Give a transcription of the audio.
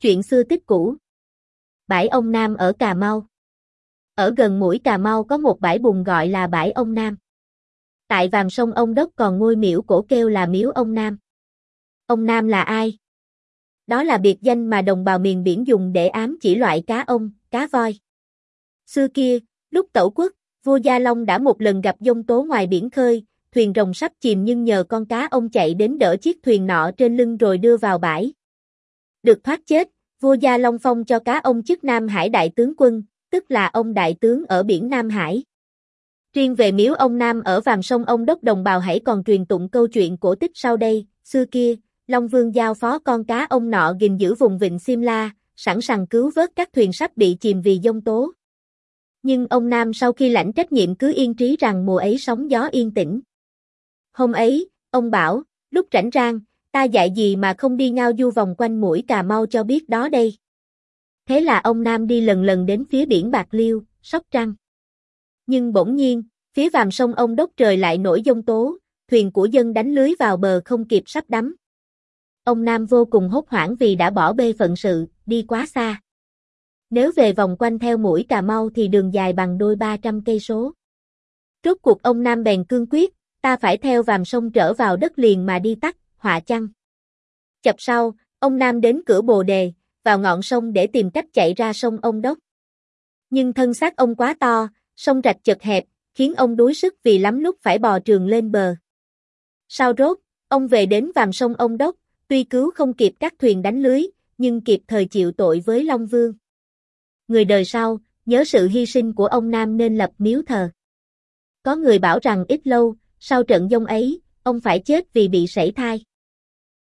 Chuyện xưa tích cũ. Bãi ông Nam ở Cà Mau. Ở gần mũi Cà Mau có một bãi bùn gọi là bãi ông Nam. Tại vàm sông Ông Đốc còn ngôi miễu cổ kêu là miếu ông Nam. Ông Nam là ai? Đó là biệt danh mà đồng bào miền biển dùng để ám chỉ loại cá ông, cá voi. Xưa kia, lúc tẩu quốc, vua Gia Long đã một lần gặp giông tố ngoài biển khơi, thuyền rồng sắp chìm nhưng nhờ con cá ông chạy đến đỡ chiếc thuyền nọ trên lưng rồi đưa vào bãi. Được thoát chết, vua Gia Long phong cho cá ông chức Nam Hải đại tướng quân, tức là ông đại tướng ở biển Nam Hải. Riêng về miếu ông Nam ở vàm sông Ông Đốc, đồng bào hãy còn truyền tụng câu chuyện cổ tích sau đây. Xưa kia, Long Vương giao phó con cá ông nọ gìn giữ vùng vịnh Simla, sẵn sàng cứu vớt các thuyền sắp bị chìm vì giông tố. Nhưng ông Nam sau khi lãnh trách nhiệm cứ yên trí rằng mùa ấy sóng gió yên tĩnh. Hôm ấy, ông bảo, lúc rảnh rang, ta dạy gì mà không đi ngao du vòng quanh mũi Cà Mau cho biết đó đây. Thế là ông Nam đi lần lần đến phía biển Bạc Liêu, Sóc Trăng. Nhưng bỗng nhiên, phía vàm sông Ông Đốc trời lại nổi giông tố, thuyền của dân đánh lưới vào bờ không kịp sắp đắm. Ông Nam vô cùng hốt hoảng vì đã bỏ bê phận sự, đi quá xa. Nếu về vòng quanh theo mũi Cà Mau thì đường dài bằng đôi 300 cây số. Rốt cuộc ông Nam bèn cương quyết, ta phải theo vàm sông trở vào đất liền mà đi tắt, họa chăng. Chập sau, ông Nam đến cửa Bồ Đề, vào ngọn sông để tìm cách chạy ra sông Ông Đốc. Nhưng thân xác ông quá to, sông rạch chật hẹp, khiến ông đuối sức vì lắm lúc phải bò trườn lên bờ. Sau rốt, ông về đến vàm sông Ông Đốc, tuy cứu không kịp các thuyền đánh lưới, nhưng kịp thời chịu tội với Long Vương. Người đời sau, nhớ sự hy sinh của ông Nam nên lập miếu thờ. Có người bảo rằng ít lâu, sau trận giông ấy, ông phải chết vì bị sảy thai.